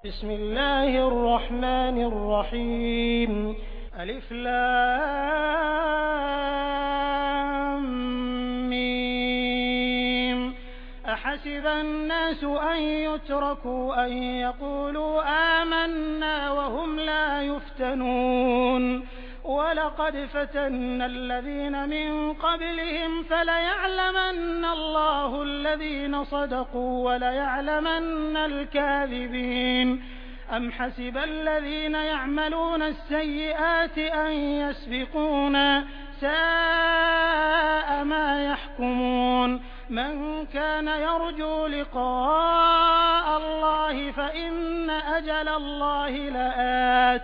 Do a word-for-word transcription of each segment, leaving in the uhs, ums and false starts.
बिस्मिल्लाहिर्रहमानिर्रहीम अलिफ लाम मीम अहसिबन्नासु अन युत्रकू अन यक़ूलू आमन्ना वहुम ला युफ्तनून वलक़द फ़तन्ना अल्लज़ीन मिन क़ब्लिहिम फ़लयअलमन्ना अल्लाहु अल्लज़ीन सदक़ू वलयअलमन्ना अल-काज़िबीन अम हसिब अल्लज़ीन यअमलून अस्सय्यिआति अन यस्बिक़ूना साअ मा यहकुमून मन कान यरजू लिक़ाअ अल्लाहि फ़इन्न अजल अल्लाहि लआत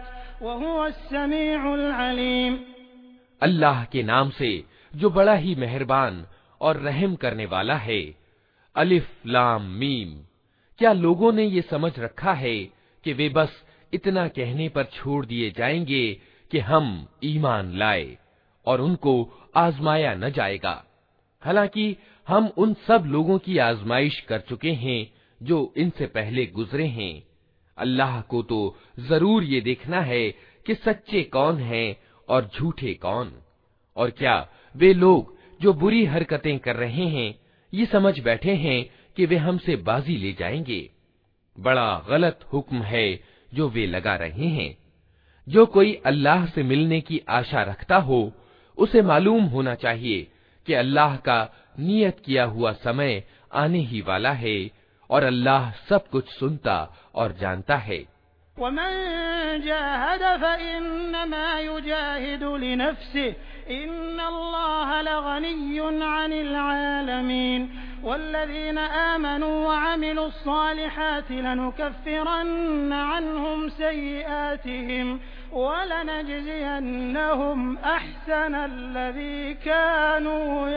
अल्लाह के नाम से जो बड़ा ही मेहरबान और रहम करने वाला है। अलिफ लाम मीम। क्या लोगों ने ये समझ रखा है कि वे बस इतना कहने पर छोड़ दिए जाएंगे कि हम ईमान लाए और उनको आजमाया न जाएगा, हालांकि हम उन सब लोगों की आजमाइश कर चुके हैं जो इनसे पहले गुजरे हैं। अल्लाह को तो जरूर ये देखना है कि सच्चे कौन हैं और झूठे कौन। और क्या वे लोग जो बुरी हरकतें कर रहे हैं ये समझ बैठे हैं कि वे हमसे बाजी ले जाएंगे। बड़ा गलत हुक्म है जो वे लगा रहे हैं। जो कोई अल्लाह से मिलने की आशा रखता हो उसे मालूम होना चाहिए कि अल्लाह का नियत किया हुआ समय आने ही वाला है और अल्लाह सब कुछ सुनता और जानता है। वमन जाहद फइन्नमा युजाहिदु लिनफ्सिहि इन्नल्लाह लगनिय्युन अनिल आलमीन वल्लज़ीन आमनू वअमिलुस्सालिहाति लनुकफ्फिरन्न अन्हुम सय्यिआतिहिम वलनजज़ियन्नहुम अहसनल्लज़ी कानू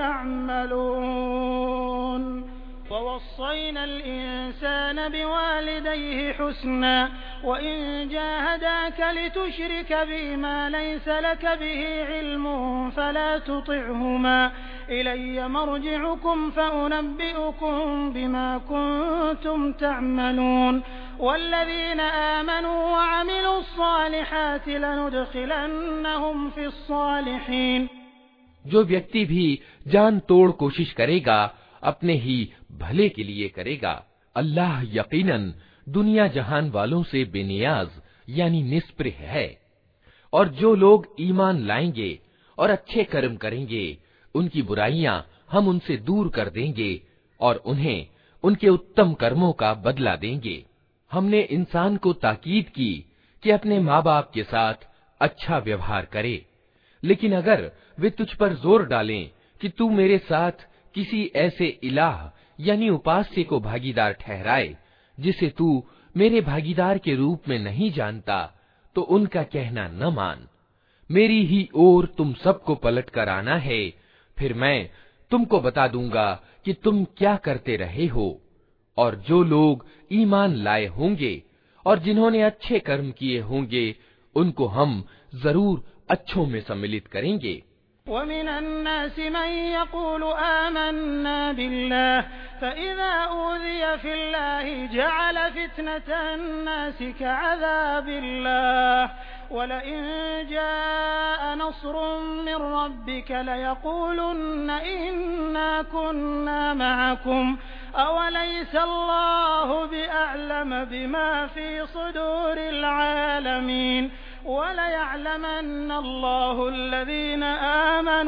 यअमलून ववस्सैना अल-इंसान बिवालिदैहि हुस्ना वइन जाहदाक लितुश्रिक बिमा लैस लक बिहि इल्मुन फला तुति'हुमा इलय्य मर्जि'ुकुम फउनब्बि'ुकुम बिमा कुंतुम तअमलून वल्लज़ीन आमनू वअमिलुस्सालिहाति लनुदखिलन्नहुम फिस्सालिहीन। जो व्यक्ति भी जान तोड़ कोशिश करेगा अपने ही भले के लिए करेगा। अल्लाह यकीनन दुनिया जहान वालों से बेनियाज यानी निष्प्रह है। और जो लोग ईमान लाएंगे और अच्छे कर्म करेंगे उनकी बुराइयां हम उनसे दूर कर देंगे और उन्हें उनके उत्तम कर्मों का बदला देंगे। हमने इंसान को ताकीद की कि अपने माँ बाप के साथ अच्छा व्यवहार करे, लेकिन अगर वे तुझ पर जोर डालें कि तू मेरे साथ किसी ऐसे इलाह यानी उपास्य को भागीदार ठहराए जिसे तू मेरे भागीदार के रूप में नहीं जानता, तो उनका कहना न मान। मेरी ही ओर तुम सबको पलट कर आना है, फिर मैं तुमको बता दूंगा कि तुम क्या करते रहे हो। और जो लोग ईमान लाए होंगे और जिन्होंने अच्छे कर्म किए होंगे उनको हम जरूर अच्छों में सम्मिलित करेंगे। वमिनन्नासि मन यक़ूलु आमन्ना बिल्लाह फ़इज़ा ऊज़िय फ़िल्लाहि जअल फ़ित्नतन्नासि कअज़ाबिल्लाह वलइन जाअ नस्रुम मिन रब्बिक लयक़ूलुन्ना इन्ना कुन्ना मअकुम अवलैस अल्लाहु बिअअलम बिमा फ़ी सुदूरिल आलमीन वलयअलमन्न अल्लाहु अल्लज़ीन आमनू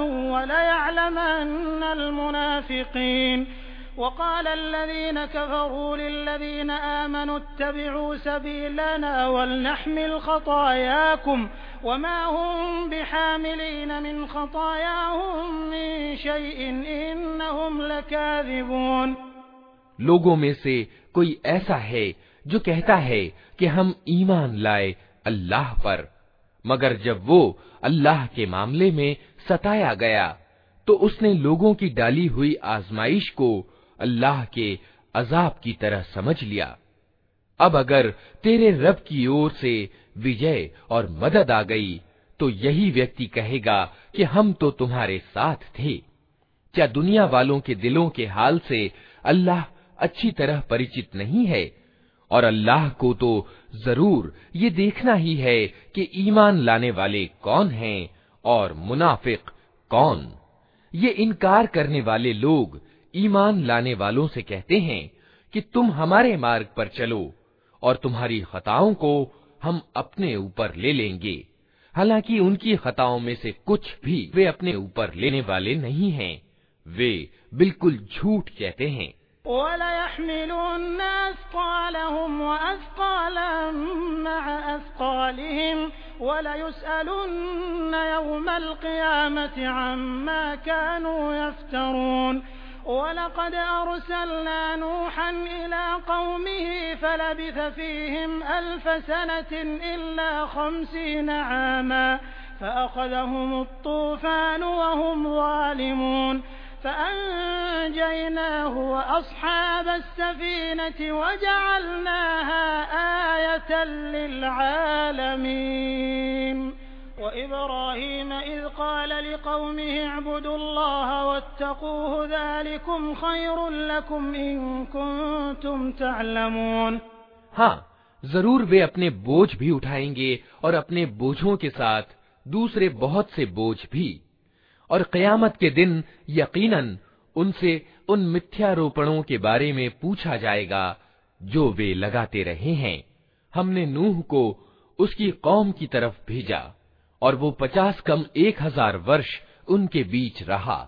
वलयअलमन्न अल-मुनाफ़िक़ीन वक़ाल अल्लज़ीन कफ़रू लिल्लज़ीन आमनू इत्तबि'ू सबीलना वलनहमिल ख़तायाकुम वमा हुम बिहामिलीन मिन ख़तायाहुम मिन शैइन इन्नहुम लकाज़िबून। लोगों में से कोई ऐसा है जो कहता है कि हम ईमान लाए अल्लाह पर, मगर जब वो अल्लाह के मामले में सताया गया तो उसने लोगों की डाली हुई आजमाइश को अल्लाह के अजाब की तरह समझ लिया। अब अगर तेरे रब की ओर से विजय और मदद आ गई तो यही व्यक्ति कहेगा कि हम तो तुम्हारे साथ थे। क्या दुनिया वालों के दिलों के हाल से अल्लाह अच्छी तरह परिचित नहीं है? और अल्लाह को तो जरूर ये देखना ही है कि ईमान लाने वाले कौन हैं और मुनाफिक कौन। ये इनकार करने वाले लोग ईमान लाने वालों से कहते हैं कि तुम हमारे मार्ग पर चलो और तुम्हारी खताओं को हम अपने ऊपर ले लेंगे, हालांकि उनकी खताओं में से कुछ भी वे अपने ऊपर लेने वाले नहीं हैं। वे बिल्कुल झूठ कहते हैं। वलक़द अरसलना नूहन इला क़ौमिही फ़लबिथ फ़ीहिम अल्फ़ सनतिन इल्ला ख़म्सीन आमा फ़अख़ज़हुमु त्तूफ़ानु वहुम ज़ालिमून फ़अन्जयनाहु वअस्हाबस्सफ़ीनति वजअलनाहा आयतन लिलआलमीन। वइब्राहीम इज़ क़ाल लिक़ौमिहि अअ्बुदुल्लाह वत्तक़ूहु ज़ालिकुम ख़ैरुन लकुम इन कुन्तुम तअलमून। हाँ, जरूर वे अपने बोझ भी उठाएंगे और अपने बोझों के साथ दूसरे बहुत से बोझ भी, और क़यामत के दिन यकीनन उनसे उन मिथ्यारोपणों के बारे में पूछा जाएगा जो वे लगाते रहे हैं। हमने नूह को उसकी कौम की तरफ भेजा और वो पचास कम एक हजार वर्ष उनके बीच रहा।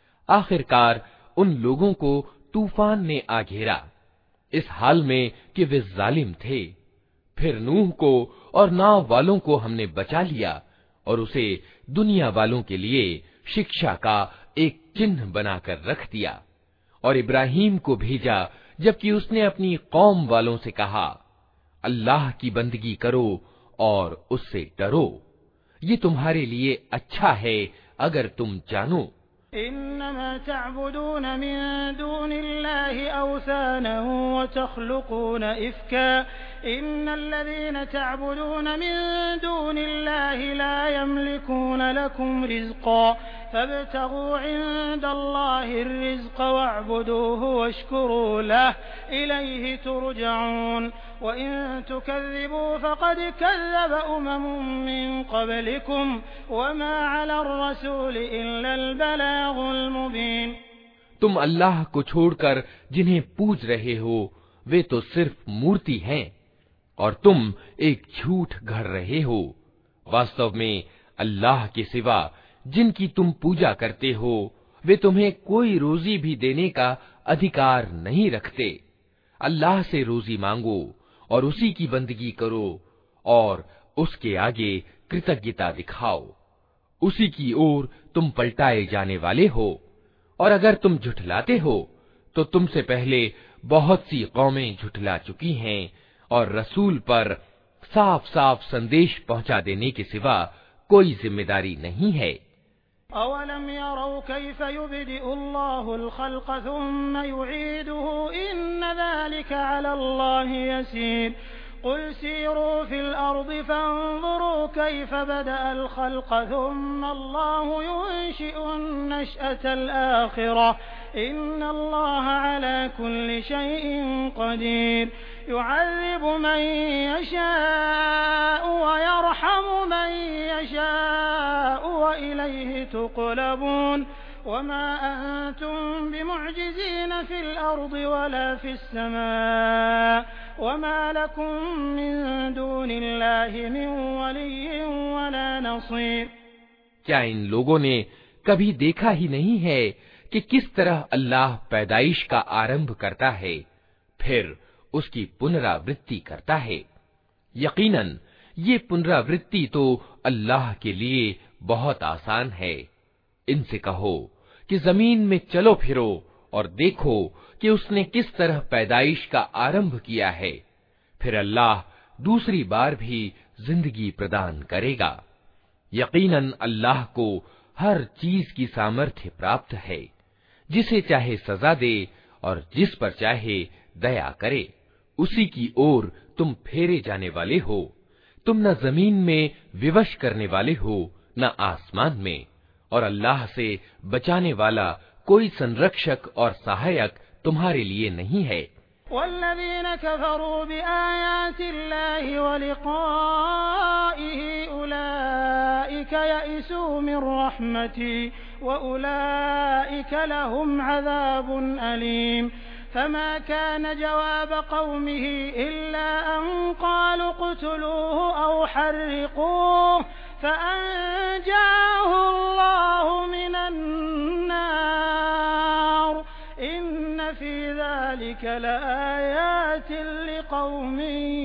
आखिरकार उन लोगों को तूफान ने आ घेरा, इस हाल में कि वे जालिम थे। फिर नूह को और नाव वालों को हमने बचा लिया और उसे दुनिया वालों के लिए शिक्षा का एक चिन्ह बनाकर रख दिया। और इब्राहीम को भेजा जबकि उसने अपनी कौम वालों से कहा, अल्लाह की बंदगी करो और उससे डरो, ये तुम्हारे लिए अच्छा है अगर तुम जानो। इन्नमा तअबुदून मिन दूनिल्लाहि औसानन व तख़्लुक़ून इफ़का इन्नल्लज़ीन तअबुदून मिन दूनिल्लाहि ला यमलिकून लकुम रिज़क़ा फब्तगू इंदल्लाहिर रिज़क़ वअबुदूहु वश्कुरू लहु इलैहि तुरजऊन वइन तुकज़्ज़िबू फ़क़द कज़्ज़ब उममुम मिन क़ब्लिकुम वमा अलर रसूल इल्लल बलागुल मुबीन। तुम अल्लाह को छोड़कर जिन्हें पूज रहे हो वे तो सिर्फ मूर्ति हैं और तुम एक झूठ गढ़ रहे हो। वास्तव में अल्लाह के सिवा जिनकी तुम पूजा करते हो वे तुम्हें कोई रोजी भी देने का अधिकार नहीं रखते। अल्लाह से रोजी मांगो और उसी की बंदगी करो और उसके आगे कृतज्ञता दिखाओ। उसी की ओर तुम पलटाए जाने वाले हो। और अगर तुम झुठलाते हो तो तुमसे पहले बहुत सी कौमें झुठला चुकी हैं और रसूल पर साफ साफ संदेश पहुंचा देने के सिवा कोई जिम्मेदारी नहीं है। अवलम यरौ कैफ युबदिउल्लाहुल खल्क़ थुम्मा युईदुहु इन्न ज़ालिका अलल्लाहि यसीर क़ुल सीरू फ़िल अर्ज़ि फ़न्ज़ुरू कैफ बदअल खल्क़ थुम्मा अल्लाहु युनशिउन नशअतल आखिरह इन्नल्लाह अला कुल्लि शैइन क़दीर युअज़्ज़िबु मन यशाअु व यरहमु मन यशाअु व इलैहि तुक़लबून वमा अंतुम बिमुअजिज़ीन फ़िल अर्ज़ि वला फ़िस समाअ वमा लकुम मिन दूनिल्लाहि मिन वलिय्यिन वला नसीर। क्या इन लोगों ने कभी देखा ही नहीं है कि किस तरह अल्लाह पैदाइश का आरंभ करता है फिर उसकी पुनरावृत्ति करता है। यकीनन ये पुनरावृत्ति तो अल्लाह के लिए बहुत आसान है। इनसे कहो कि जमीन में चलो फिरो और देखो कि उसने किस तरह पैदाइश का आरंभ किया है, फिर अल्लाह दूसरी बार भी जिंदगी प्रदान करेगा। यकीनन अल्लाह को हर चीज की सामर्थ्य प्राप्त है, जिसे चाहे सजा दे और जिस पर चाहे दया करे। उसी की ओर तुम फेरे जाने वाले हो। तुम न जमीन में विवश करने वाले हो न आसमान में, और अल्लाह से बचाने वाला कोई संरक्षक और सहायक तुम्हारे लिए नहीं है। والذين كفروا بآيات الله ولقائه أولئك يئسوا من رحمتي وأولئك لهم عذاب أليم فما كان جواب قومه إلا أن قالوا اقتلوه أو حرقوه فأنجاه الله من النار إن في ذلك لآيات لقوم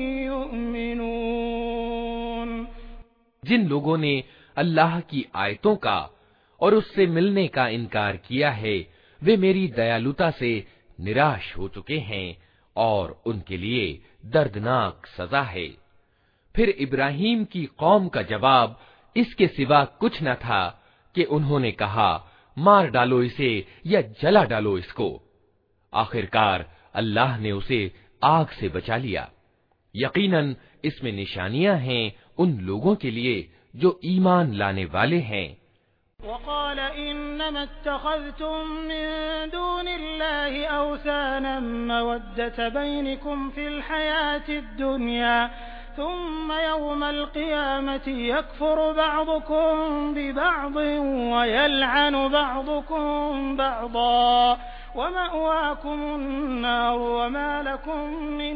يؤمنون। जिन लोगों ने अल्लाह की आयतों का और उससे मिलने का इनकार किया है वे मेरी दयालुता से निराश हो चुके हैं और उनके लिए दर्दनाक सजा है। फिर इब्राहीम की कौम का जवाब इसके सिवा कुछ न था कि उन्होंने कहा मार डालो इसे या जला डालो इसको। आखिरकार अल्लाह ने उसे आग से बचा लिया। यकीनन इसमें निशानियां हैं उन लोगों के लिए जो ईमान लाने वाले हैं। वक़ाल इन्नमा इत्तख़ज़्तुम मिन दूनिल्लाहि औसानम मवद्दत बैनकुम फिल हयातिद दुनिया थुम्मा यौमल क़ियामति यकफ़ुरु बअदुकुम बिबअदिन व यलअनु बअदुकुम बअदा वमअवाकुमुन नार वमा लकुम मिन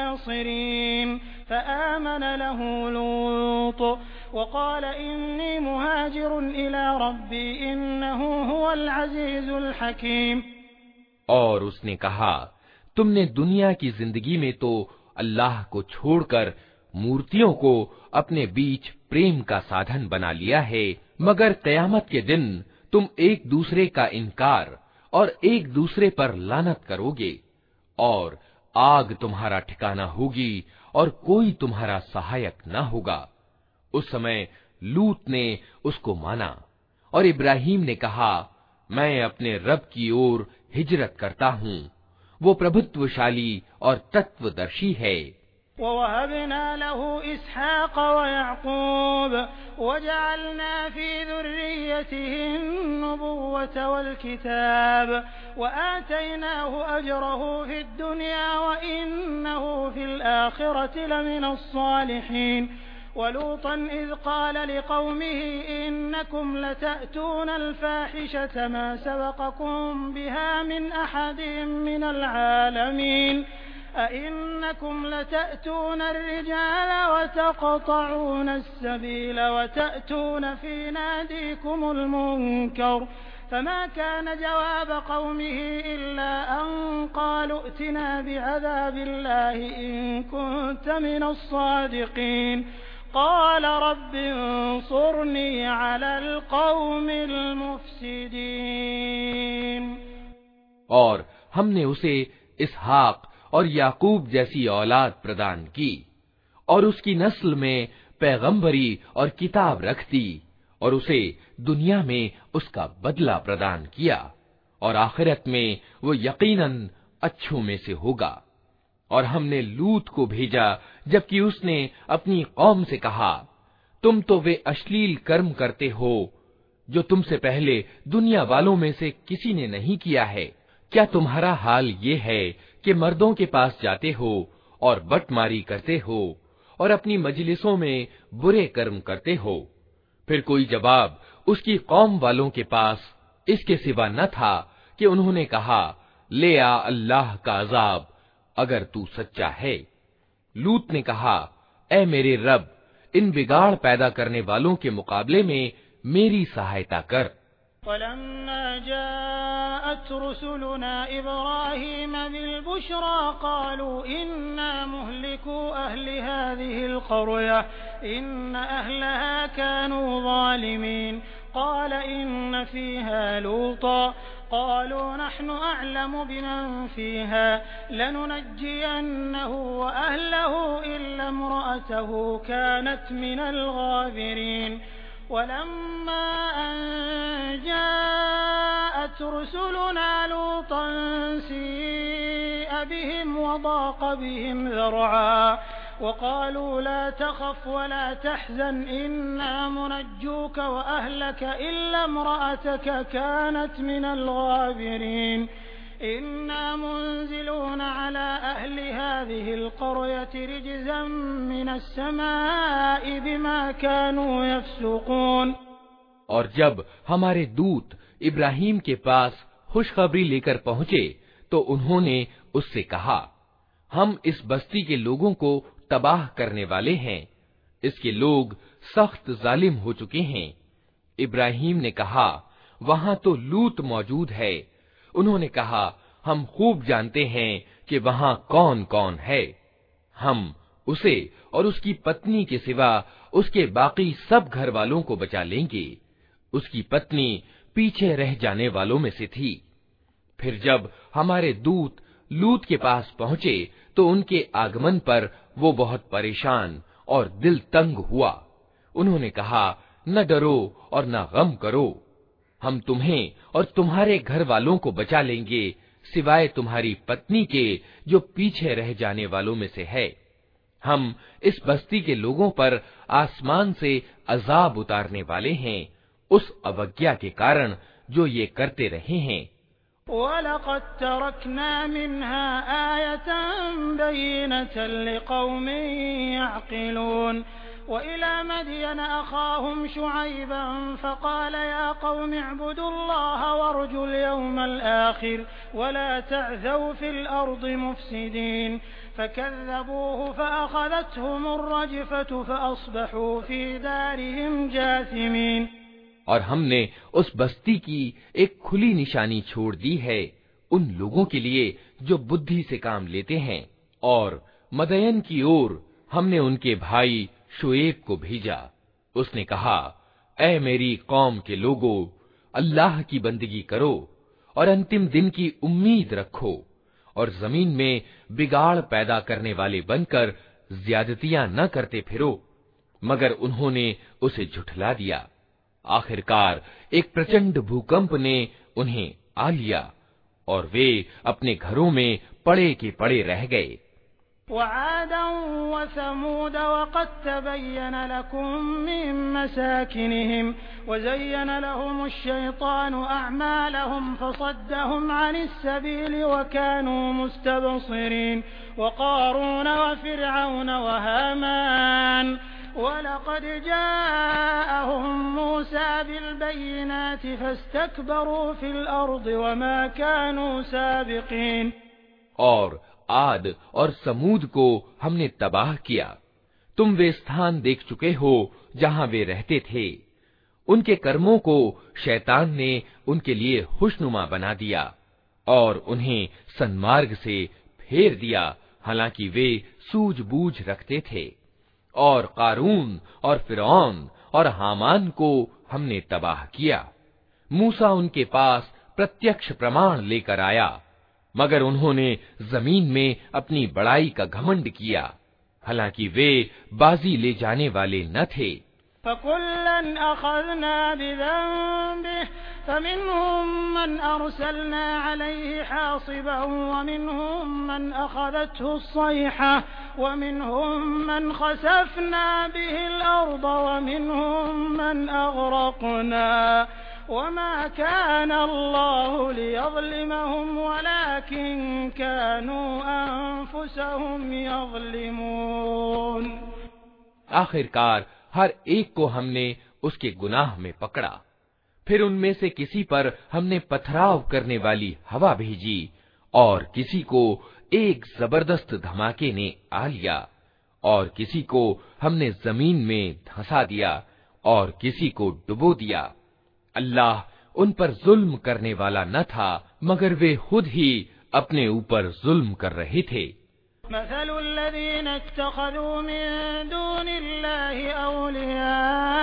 नासिरीन फ़आमन लहु लूत वक़ाल इन्नी मुहाजिरुन इला रब्बी इन्नहु हुवल अज़ीज़ुल हकीम। और उसने कहा तुमने दुनिया की जिंदगी में तो अल्लाह को छोड़कर मूर्तियों को अपने बीच प्रेम का साधन बना लिया है, मगर क़यामत के दिन तुम एक दूसरे का इनकार और एक दूसरे पर लानत करोगे और आग तुम्हारा ठिकाना होगी और कोई तुम्हारा सहायक न होगा। उस समय लूत ने उसको माना और इब्राहीम ने कहा मैं अपने रब की ओर हिजरत करता हूँ, वो प्रभुत्वशाली और तत्वदर्शी है। ववहबना लहू इसहाक़ व याक़ूब वजअलना फी ज़ुर्रिय्यतिहि अन्नुबुव्वत वल किताब व आतैनाहु अजरहु फिद दुनिया व इन्नहु फिल आखिरति लमिनस सालिहीन। वलूतन इज़ क़ाल लिक़ौमिहि इन्नकुम लतअतूनल फ़ाहिशत मा सबक़कुम बिहा मिन अहदिन मिनल आलमीन अइन्नकुम लतअतून अर्रिजाल वतक़तऊन अस्सबील वतअतून फ़ी नादीकुमुल मुनकर फमा कान जवाब क़ौमिहि इल्ला अन क़ालू अ'तिना बिअज़ाबिल्लाहि इन कुन्त मिनस सादिक़ीन क़ाल रब्बि अंसुरनी अलल क़ौमिल मुफ़्सिदीन। और हमने उसे इसहाक और याकूब जैसी औलाद प्रदान की और उसकी नस्ल में पैगंबरी और किताब रख दी और उसे दुनिया में उसका बदला प्रदान किया और आखिरत में वो यकीनन अच्छों में से होगा। और हमने लूत को भेजा जबकि उसने अपनी कौम से कहा तुम तो वे अश्लील कर्म करते हो जो तुमसे पहले दुनिया वालों में से किसी ने नहीं किया है। क्या तुम्हारा हाल ये है कि मर्दों के पास जाते हो और बटमारी करते हो और अपनी मजलिसों में बुरे कर्म करते हो? फिर कोई जवाब उसकी कौम वालों के पास इसके सिवा न था कि उन्होंने कहा ले आ अल्लाह का अजाब अगर तू सच्चा है। लूत ने कहा ऐ मेरे रब, इन बिगाड़ पैदा करने वालों के मुकाबले में मेरी सहायता कर। वलम्मा जाअत रुसुलुना इब्राहीम बिलबुश्रा क़ालू इन्ना मुहलिकू अहलि हाज़िहिल क़रया इन्न अहलहा कानू ज़ालिमीन क़ाल इन्न फ़ीहा लूता क़ालू नहनु अअलमु बिमन फ़ीहा लनुनज्जियन्नहु व अहलहु इल्ला इम्रअतहु कानत मिनल गाबिरीन। वलम्मा अन जाअत रुसुलुना लूतन सीअ बिहिम वضاق बिहिम ज़रअा वक़ालू ला तख़फ़ वला तहज़न इन्ना मुनज्जूक वअहलक इल्ला इम्रअतक कानत मिनल गाबिरीन إنا منزلون على أهل هذه القرية رجزا من السماء بما كانوا يفسقون। और जब हमारे दूत इब्राहिम के पास खुशखबरी लेकर पहुँचे तो उन्होंने उससे कहा, हम इस बस्ती के लोगों को तबाह करने वाले हैं, इसके लोग सख्त जालिम हो चुके हैं। इब्राहिम ने कहा, वहां तो लूत मौजूद है। उन्होंने कहा, हम खूब जानते हैं कि वहां कौन कौन है। हम उसे और उसकी पत्नी के सिवा उसके बाकी सब घर वालों को बचा लेंगे। उसकी पत्नी पीछे रह जाने वालों में से थी। फिर जब हमारे दूत लूत के पास पहुंचे तो उनके आगमन पर वो बहुत परेशान और दिल तंग हुआ। उन्होंने कहा, न डरो और न गम करो, हम तुम्हें और तुम्हारे घर वालों को बचा लेंगे, सिवाय तुम्हारी पत्नी के जो पीछे रह जाने वालों में से है। हम इस बस्ती के लोगों पर आसमान से अजाब उतारने वाले हैं उस अवज्ञा के कारण जो ये करते रहे हैं। वलक़द तरकना मिन्हा आयतन बय्यिनतन लिक़ौमिन यअक़िलून वइला मदयन अख़ाहुम शुअयबन फ़क़ाल या क़ौमि अअ्बुदुल्लाह वअर्जुल यौमल आख़िर वला तअ्सौ फ़िल अर्दि मुफ़्सिदीन फ़कज़्ज़बूहु फ़अख़ज़तहुमुर रजफ़तु फ़अस्बहू फ़ी दारिहिम जासिमीन। और हमने उस बस्ती की एक खुली निशानी छोड़ दी है उन लोगों के लिए जो बुद्धि से काम लेते हैं। और मदयन की ओर हमने उनके भाई शुएब को भेजा। उसने कहा, ऐ मेरी कौम के लोगों, अल्लाह की बंदगी करो और अंतिम दिन की उम्मीद रखो और जमीन में बिगाड़ पैदा करने वाले बनकर ज्यादतियां न करते फिरो। मगर उन्होंने उसे झुठला दिया। आखिरकार एक प्रचंड भूकंप ने उन्हें आ लिया और वे अपने घरों में पड़े के पड़े रह गए। वआदन वसमूद वक़द तबय्यन लकुम मिन मसाकिनिहिम वज़य्यन लहुमुश्शैतानु अअमालहुम फसद्दहुम अनिस्सबील वकानू मुस्तबसिरीन वक़ारून वफ़िरऔन वहामान वलक़द जाअहुम मूसा बिलबय्यिनात फस्तकबरू फिल अर्दि वमा कानू साबिक़ीन। और आद और समूद को हमने तबाह किया। तुम वे स्थान देख चुके हो जहां वे रहते थे। उनके कर्मों को शैतान ने उनके लिए खुशनुमा बना दिया और उन्हें सन्मार्ग से फेर दिया, हालांकि वे सूझबूझ रखते थे। और कारून और फिरौन और हामान को हमने तबाह किया। मूसा उनके पास प्रत्यक्ष प्रमाण लेकर आया, मगर उन्होंने जमीन में अपनी बड़ाई का घमंड किया, हालांकि वे बाजी ले जाने वाले न थे। फकुल्लन अख़ज़ना बिज़न्बिही फमिनहुम मन अरसलना अलैहि हासिबन वमिनहुम मन अख़ज़तहु अस्सैहा वमिनहुम मन ख़सफ़ना बिहिल अर्द वमिनहुम मन अग़रक़ना वमा कान अल्लाहु लियज़लिमहुम वलाकिन कानू अन्फुसहुम यज़लिमून। आखिरकार हर एक को हमने उसके गुनाह में पकड़ा। फिर उनमें से किसी पर हमने पथराव करने वाली हवा भेजी और किसी को एक जबरदस्त धमाके ने आ लिया और किसी को हमने जमीन में धंसा दिया और किसी को डुबो दिया। अल्लाह उन पर जुल्म करने वाला न था, मगर वे खुद ही अपने ऊपर जुल्म कर रहे थे। मसलुल्लज़ीना इत्तख़ज़ू मिन दूनिल्लाहि औलिया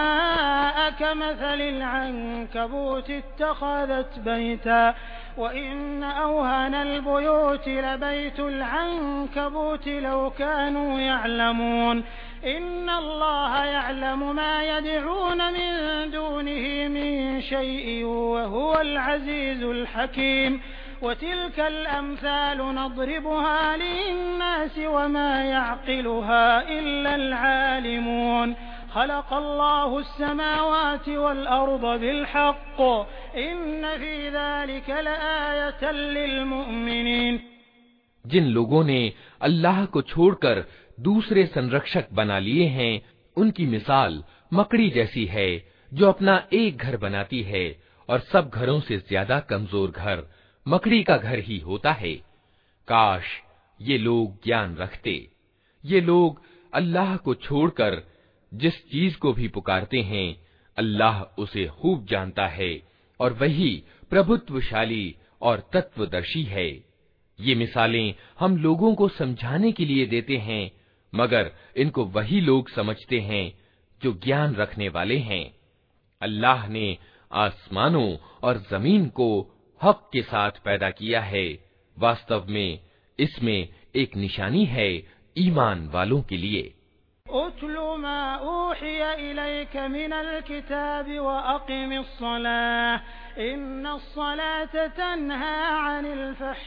कमसलिल अन्कबूति इत्तख़ज़त बैता व इन्न अवहनल बुयूति लबैतुल अन्कबूति लौ कानू यअलमून इन्नल्लाह यअलमु मा यदऊन मिन दूनिहि मिन शैइन व हुवल अज़ीज़ुल हकीम वतिल्क अल-अम्सालु नضربها लिन्नास वमा यअक़िलुहा इल्ला अल-आलिमून खलक़ल्लाहु अस्समावाति वल अर्द बिलहक़ इन्न फी ज़ालिका लआयतन लिलमुमिनीन। जिन लोगों ने अल्लाह को छोड़कर दूसरे संरक्षक बना लिए हैं, उनकी मिसाल मकड़ी जैसी है जो अपना एक घर बनाती है और सब घरों से ज्यादा कमजोर घर मकड़ी का घर ही होता है। काश ये लोग ज्ञान रखते। ये लोग अल्लाह को छोड़कर जिस चीज को भी पुकारते हैं, अल्लाह उसे खूब जानता है और वही प्रभुत्वशाली और तत्वदर्शी है। ये मिसालें हम लोगों को समझाने के लिए देते हैं, मगर इनको वही लोग समझते हैं जो ज्ञान रखने वाले हैं। अल्लाह ने आसमानों और जमीन को हक के साथ पैदा किया है। वास्तव में इसमें एक निशानी है ईमान वालों के लिए। उतलु मा ऊहिया इलैक मिनल किताबि व अक़िमिस्सलाह इन्नस्सलात तन्हा अनिल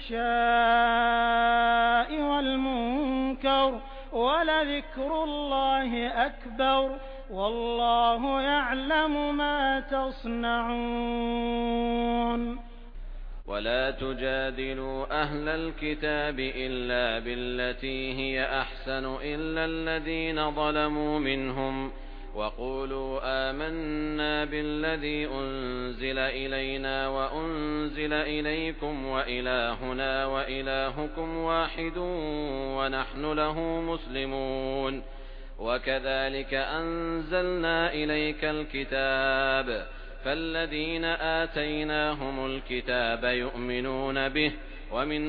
फ़हशाइ वल मुनकर वलज़िक्रुल्लाहि अकबर वल्लाहु यअलमु मा तस्नऊन। वला तुजादिलू अहलल किताबि इल्ला बिल्लती हिय अहसनु इल्ला अल्लज़ीना ज़लमू मिनहुम वक़ूलू आमन्ना बिल्लज़ी उन्ज़िला इलैना व उन्ज़िला इलैकुम व इलाहुना व इलाहुकुम वाहिदुन व नहनु लहू मुस्लिमून वकज़ालिक अंज़लना इलैकल किताब فالذين آتيناهم الكتاب يؤمنون به ومن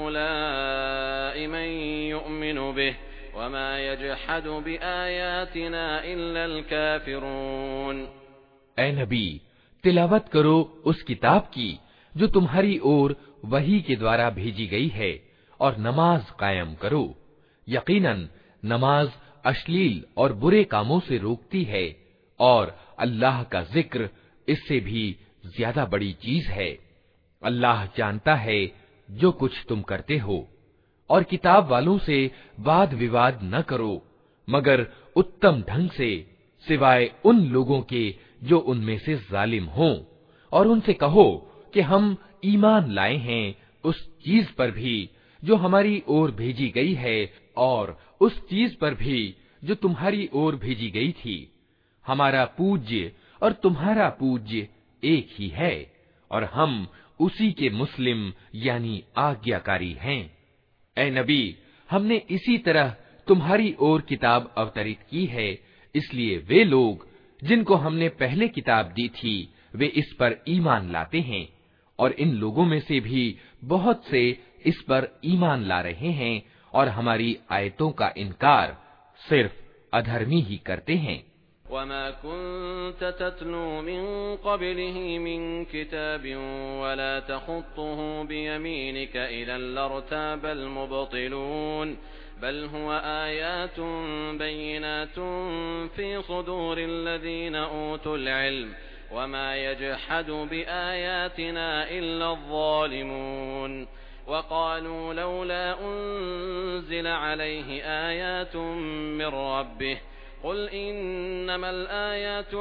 هؤلاء من يؤمن به وما يجحد بآياتنا إلا الكافرون। ऐ नबी, तिलावत करो उस किताब की जो तुम्हारी ओर वही के द्वारा भेजी गई है और नमाज कायम करो। यकीनन नमाज अश्लील और बुरे कामों से रोकती है और अल्लाह का जिक्र इससे भी ज्यादा बड़ी चीज है। अल्लाह जानता है जो कुछ तुम करते हो। और किताब वालों से वाद विवाद न करो मगर उत्तम ढंग से, सिवाय उन लोगों के जो उनमें से जालिम हों, और उनसे कहो कि हम ईमान लाए हैं उस चीज पर भी जो हमारी ओर भेजी गई है और उस चीज पर भी जो तुम्हारी ओर भेजी गई थी। हमारा पूज्य और तुम्हारा पूज्य एक ही है और हम उसी के मुस्लिम यानी आज्ञाकारी हैं। ऐ नबी, हमने इसी तरह तुम्हारी ओर किताब अवतरित की है, इसलिए वे लोग जिनको हमने पहले किताब दी थी वे इस पर ईमान लाते हैं, और इन लोगों में से भी बहुत से इस पर ईमान ला रहे हैं और हमारी आयतों का इनकार सिर्फ अधर्मी ही करते हैं। वमा कुन्त तत्लू मिन क़ब्लिही मिन किताबिन वला तख़ुत्तुहु बियमीनिक इज़न लर्ताबल मुब्तिलून बल हुवा आयातुन बय्यिनातुन फी सुदूरिल लज़ीना ऊतुल इल्म वमा यजहदु बिआयातिना इल्ला अज़्ज़ालिमून वक़ालू लौला उन्ज़िल अलैहि आयातुन मिन रब्बिह क़ुल इन्नमल आयातु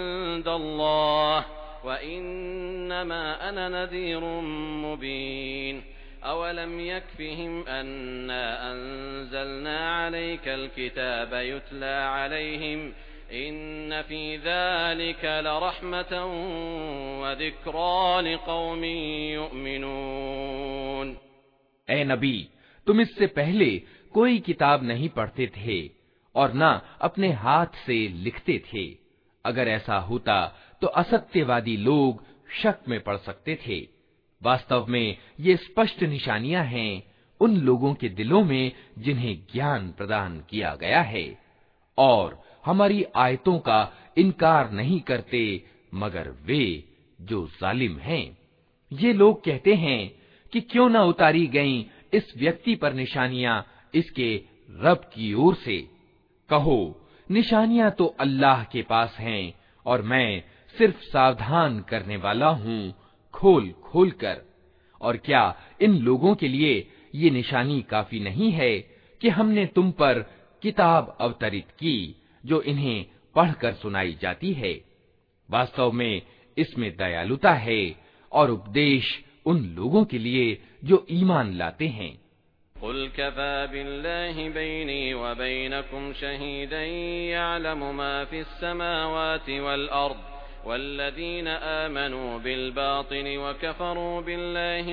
इन्दल्लाह व इन्नमा अना नज़ीरुम मुबीन अवलम यक्फ़िहिम अन्ना अंज़लना अलैकल किताब युतला अलैहिम इन्न फी ज़ालिका लरहमतन व ज़िक्रा लिक़ौमिन युमिनून। ऐ नबी, तुम इससे पहले कोई किताब नहीं पढ़ते थे और न अपने हाथ से लिखते थे। अगर ऐसा होता तो असत्यवादी लोग शक में पड़ सकते थे। वास्तव में ये स्पष्ट निशानियां हैं उन लोगों के दिलों में जिन्हें ज्ञान प्रदान किया गया है, और हमारी आयतों का इनकार नहीं करते मगर वे जो जालिम हैं। ये लोग कहते हैं कि क्यों न उतारी गईं इस व्यक्ति पर निशानियां इसके रब की ओर से। कहो, निशानियां तो अल्लाह के पास हैं और मैं सिर्फ सावधान करने वाला हूँ खोल खोल कर। और क्या इन लोगों के लिए ये निशानी काफी नहीं है कि हमने तुम पर किताब अवतरित की जो इन्हें पढ़कर सुनाई जाती है। वास्तव में इसमें दयालुता है और उपदेश उन लोगों के लिए जो ईमान लाते हैं। क़ुल कफ़ा बिल्लाहि बैनी व बैनकुम शहीदन यअलमु मा फ़िस समावाति वल अर्द वल्लज़ीना आमनू बिल बातिल व कफ़रू बिल्लाहि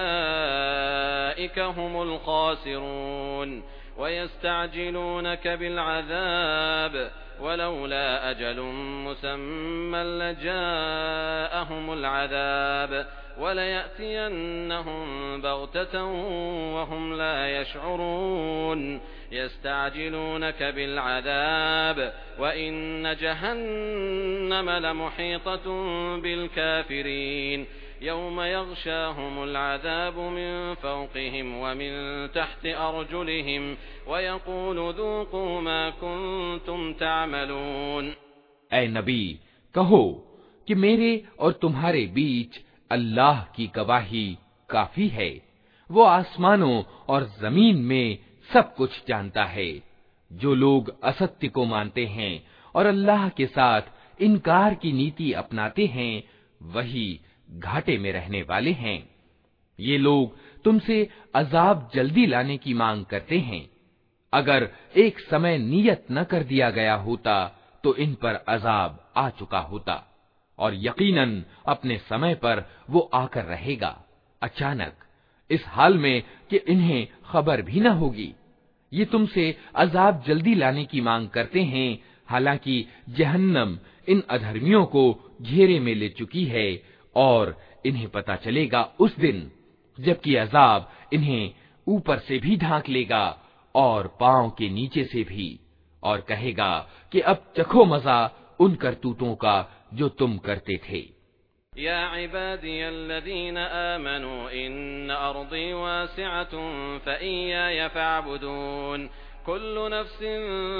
उलाइका हुमुल ख़ासिरून व यस्तअजिलूनक बिल अज़ाब वलौला अजलुम मुसम्मन लजाअहुमुल अज़ाब वलयअतियन्नहुम बग़ततन वहुम ला यशዑरून यस्तअजिलूनक बिलअज़ाब वइन्न जहन्नम लमुहीततुन बिलकाफिरीन यौम यग़शाहुमुल अज़ाबु मिन फ़ौक़िहिम व मिन तहति अर्जुलिहिम वयक़ूलु ذूक़ू मा कुन्तुम तअमलून। ऐ नबी, कहो कि मेरे और तुम्हारे बीच अल्लाह की गवाही काफी है। वो आसमानों और जमीन में सब कुछ जानता है। जो लोग असत्य को मानते हैं और अल्लाह के साथ इनकार की नीति अपनाते हैं, वही घाटे में रहने वाले हैं। ये लोग तुमसे अजाब जल्दी लाने की मांग करते हैं। अगर एक समय नियत न कर दिया गया होता तो इन पर अजाब आ चुका होता, और यकीनन अपने समय पर वो आकर रहेगा अचानक, इस हाल में कि इन्हें खबर भी न होगी। ये तुमसे अजाब जल्दी लाने की मांग करते हैं, हालांकि जहन्नम इन अधर्मियों को घेरे में ले चुकी है और इन्हें पता चलेगा उस दिन जबकि अजाब इन्हें ऊपर से भी ढांक लेगा और पांव के नीचे से भी, और कहेगा कि अब चखो मजा उन करतूतों का जो तुम करते थे। या इबादियल्लज़ीना आमनू इन्न अर्दी वासिअतुन फ़इय्याय फ़अबुदून कुल्लु नफ्सिन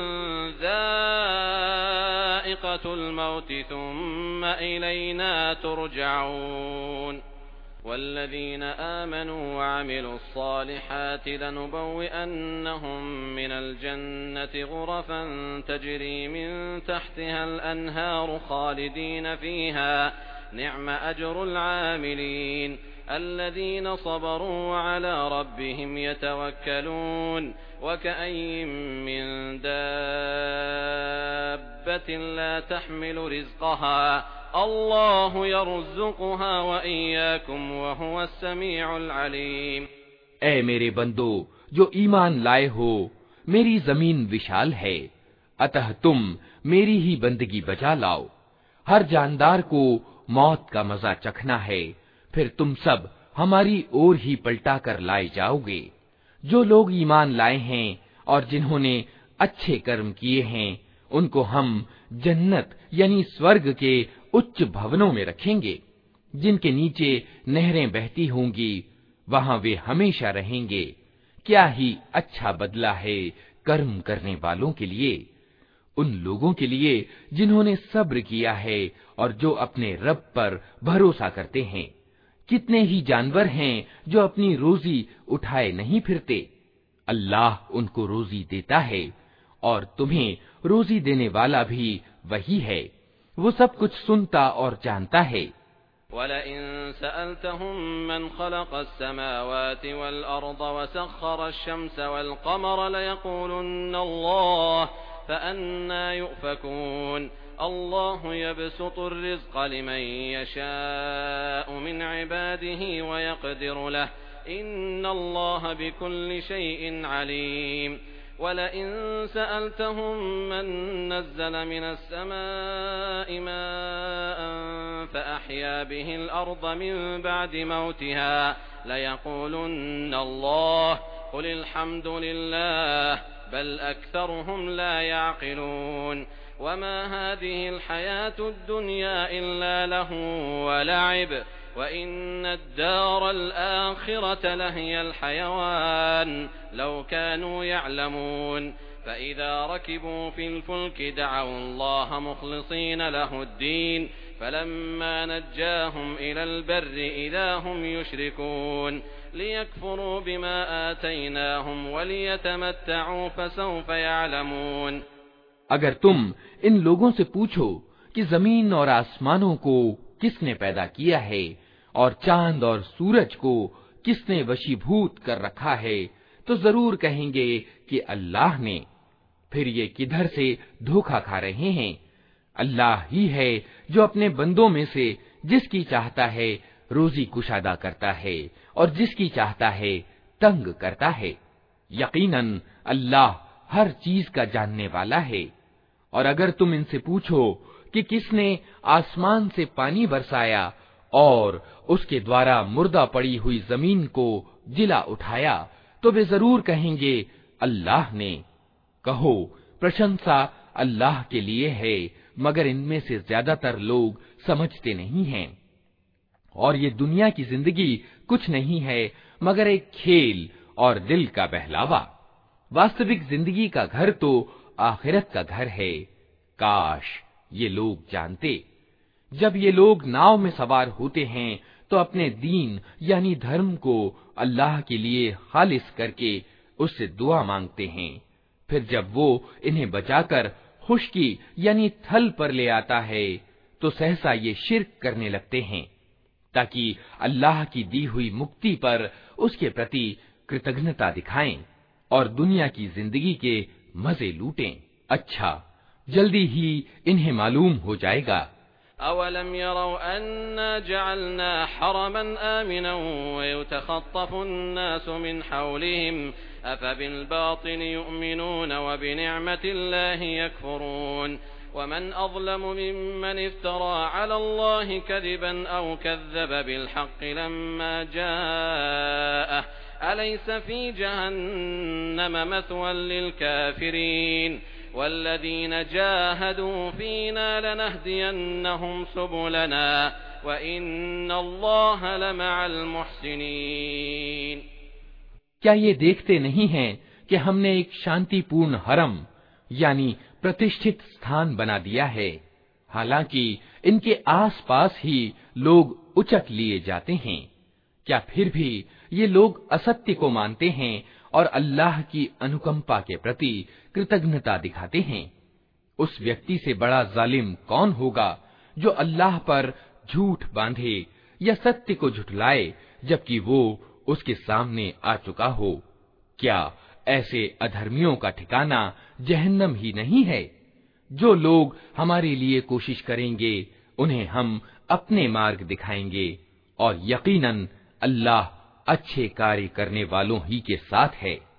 ज़ाइक़तुल मौति थुम्मा इलैना तुरजऊन वल्लज़ीन आमनू वअमिलुस सालिहाति लनुबव्विअन्नहुम मिनल जन्नति गुरफन तजरी मिन तहतिहल अन्हारु खालिदीन फ़ीहा निअम अजरुल आमिलीन الذين صبروا وعلى ربهم يتوكلون وكأين من دابة لا تحمل رزقها الله يرزقها وإياكم وهو السميع العليم। ऐ मेरे बंदो जो ईमान लाए हो, मेरी जमीन विशाल है, अतः तुम मेरी ही बंदगी बजा लाओ। हर जानदार को मौत का मजा चखना है, फिर तुम सब हमारी ओर ही पलटा कर लाए जाओगे। जो लोग ईमान लाए हैं और जिन्होंने अच्छे कर्म किए हैं, उनको हम जन्नत यानी स्वर्ग के उच्च भवनों में रखेंगे, जिनके नीचे नहरें बहती होंगी, वहां वे हमेशा रहेंगे। क्या ही अच्छा बदला है कर्म करने वालों के लिए। उन लोगों के लिए जिन्होंने सब्र किया है और जो अपने रब पर भरोसा करते हैं। कितने ही जानवर हैं जो अपनी रोजी उठाए नहीं फिरते, अल्लाह उनको रोजी देता है और तुम्हें रोजी देने वाला भी वही है। वो सब कुछ सुनता और जानता है। वलइन सअल्तहुम मन खलक़स समावाति वल अर्द वसख्खरश शम्स वल क़मर लयक़ूलुन्न अल्लाह फ़अन्ना युफ़कून अल्लाहु यबसुतुर रिज़्क़ लिमन यशाअु मिन इबादिही व यक़दिरु लहु इन्नल्लाह बिकुल्लि शैइन अलीम। वलइन सअल्तहुम मन नज़्ज़ल मिनस समाइ माअन फ़अह्या बिहिल अर्द मिन बअदि मौतिहा लयक़ूलुन्न अल्लाह क़ुलिल हम्दु लिल्लाह बल अक्सरुहुम ला यअक़िलून। वमा हाज़िहिल हयातुद दुनिया इल्ला लहु व लअब व इन्नद-दारल आखिरत लहियल हयवान लौ कानू यअलमून। फ़इज़ा रकिबू फ़िल फ़ुल्कि दअवु अल्लाह मुख़लिसीन लहुद्दीन फ़लम्मा नज्जाहुम इलल बर्रि इज़ा हुम युश्रिकून लियकफ़ुरू बिमा आतैनाहुम व लियतमत्तअू फ़सौफ़ यअलमून। अगर तुम इन लोगों से पूछो कि जमीन और आसमानों को किसने पैदा किया है और चांद और सूरज को किसने वशीभूत कर रखा है, तो जरूर कहेंगे कि अल्लाह ने। फिर ये किधर से धोखा खा रहे हैं। अल्लाह ही है जो अपने बंदों में से जिसकी चाहता है रोजी कुशादा करता है और जिसकी चाहता है तंग करता है। यकीनन अल्लाह हर चीज का जानने वाला है। और अगर तुम इनसे पूछो कि किसने आसमान से पानी बरसाया और उसके द्वारा मुर्दा पड़ी हुई जमीन को जिला उठाया, तो वे जरूर कहेंगे अल्लाह ने। कहो, प्रशंसा अल्लाह के लिए है, मगर इनमें से ज्यादातर लोग समझते नहीं हैं। और ये दुनिया की जिंदगी कुछ नहीं है मगर एक खेल और दिल का बहलावा। वास्तविक जिंदगी का घर तो आखिरत का घर है। काश ये लोग जानते। जब ये लोग नाव में सवार होते हैं तो अपने दीन यानी धर्म को अल्लाह के लिए खालिस करके उससे दुआ मांगते हैं। फिर जब वो इन्हें बचाकर खुश्की यानी थल पर ले आता है तो सहसा ये शिर्क करने लगते हैं, ताकि अल्लाह की दी हुई मुक्ति पर उसके प्रति कृतज्ञता दिखाएं और दुनिया की जिंदगी के मजे लूटें। अच्छा, जल्दी ही इन्हें मालूम हो जाएगा। अवलम यरौ अन्ना जअलना हरमन आमिना वयुतखत्तफु अन्नासु मिन हौलिहिम अफबिल युमिनून वबिनिअमतिल्लाहि यकफुरून वमन अज़लमु मिम्मन इफ्तरा अला अल्लाहि कज़िबन औ कज़्ज़ब बिलहक़्क़ि लम्मा जाअह अलैस फी जहन्नम मथवन लिलकाफिरीन वल्लज़ीन जाहदू फीना लनहदियन्नहुम सुबुलना व इन्नल्लाह लमअल मुहसिनीन। क्या ये देखते नहीं हैं कि हमने एक शांतिपूर्ण हरम यानी प्रतिष्ठित स्थान बना दिया है, हालांकि इनके आसपास ही लोग उचक लिए जाते हैं। क्या फिर भी ये लोग असत्य को मानते हैं और अल्लाह की अनुकंपा के प्रति कृतज्ञता दिखाते हैं? उस व्यक्ति से बड़ा जालिम कौन होगा जो अल्लाह पर झूठ बांधे या सत्य को झुठलाए जबकि वो उसके सामने आ चुका हो। क्या ऐसे अधर्मियों का ठिकाना जहन्नम ही नहीं है? जो लोग हमारे लिए कोशिश करेंगे उन्हें हम अपने मार्ग दिखाएंगे और यकीनन अल्लाह अच्छे कार्य करने वालों ही के साथ है।